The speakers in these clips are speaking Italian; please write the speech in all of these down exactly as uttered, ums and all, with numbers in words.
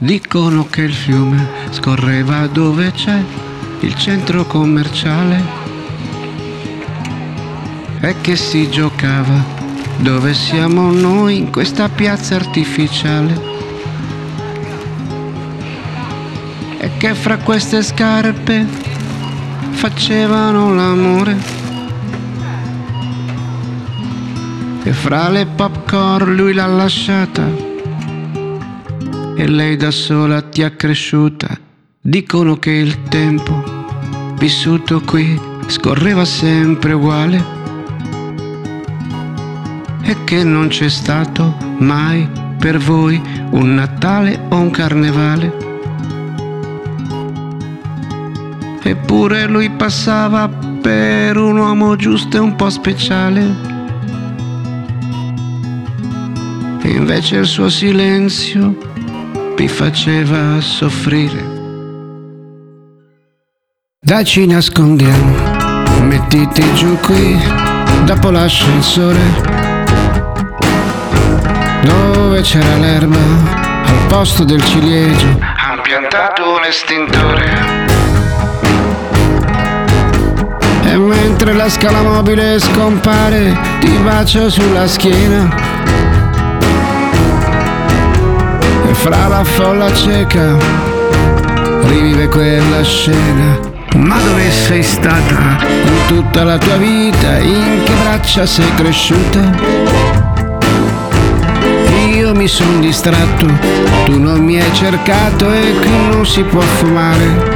Dicono che il fiume scorreva dove c'è il centro commerciale e che si giocava dove siamo noi in questa piazza artificiale e che fra queste scarpe facevano l'amore e fra le popcorn lui l'ha lasciata e lei da sola ti ha cresciuta. Dicono che il tempo vissuto qui scorreva sempre uguale e che non c'è stato mai per voi un Natale o un Carnevale. Eppure lui passava per un uomo giusto e un po' speciale e invece il suo silenzio vi faceva soffrire. Dai, ci nascondiamo, mettiti giù qui, dopo l'ascensore, dove c'era l'erba, al posto del ciliegio, han piantato un estintore. E mentre la scala mobile scompare, ti bacio sulla schiena. E fra la folla cieca rivive quella scena. Ma dove sei stata in tutta la tua vita? In che braccia sei cresciuta? Io mi son distratto, tu non mi hai cercato e qui non si può fumare.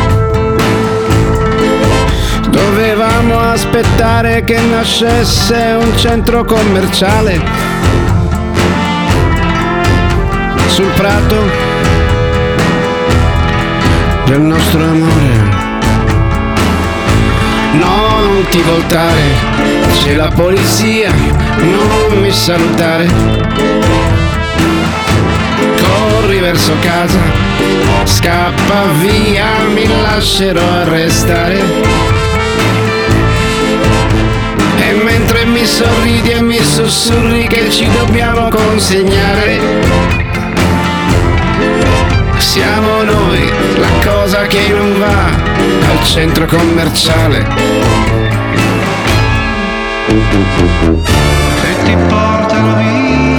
Dovevamo aspettare che nascesse un centro commerciale sul prato del nostro amore. No, non ti voltare, c'è la polizia, non mi salutare. Corri verso casa, scappa via, mi lascerò arrestare. E mentre mi sorridi e mi sussurri che ci dobbiamo consegnare, siamo noi la cosa che non va al centro commerciale. E ti portano via